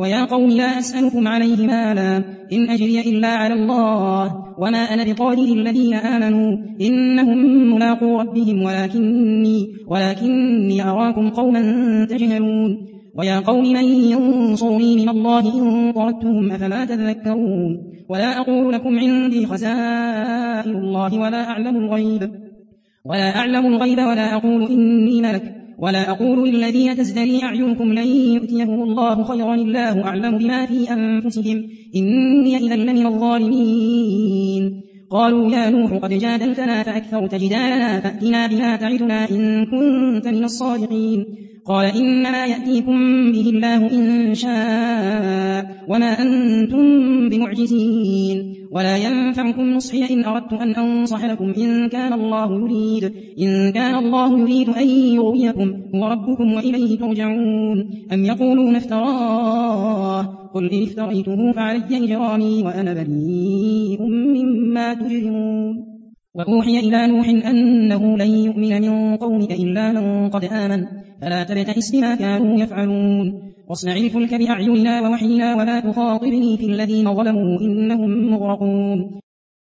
ويا قوم لا أسألكم عليه مالا إن أجري إلا على الله وما أنا بطارد الذين آمنوا إنهم ملاقو ربهم ولكني أراكم قوما تجهلون ويا قوم من ينصرني من الله إن طردتهم أفلا تذكرون ولا أقول لكم عندي خزائن الله ولا أعلم الغيب ولا أقول إني ملك ولا أقول للذين تزدري أعينكم لن يؤتيهم الله خيرا الله أعلم بما في أنفسهم إني إذا لمن الظالمين قالوا يا نوح قد جادلتنا فأكثرت جدالنا فأتنا بما تعدنا إن كنت من الصادقين قال إنما يأتيكم به الله إن شاء وما أنتم بمعجزين ولا ينفعكم نصحي إن أردت أن أنصح لكم إن كان الله يريد أن يغويكم هو ربكم وإليه ترجعون أم يقولون افتراه قل إن افتريته فعلي إجرامي وأنا بريء مما تجرمون وأوحي إلى نوح أنه لن يؤمن من قومك إلا من قد آمن فلا تبتئس بما كانوا يفعلون واصنع الفلك بأعيننا ووحينا ولا تخاطبني في الذين ظلموا إنهم مغرقون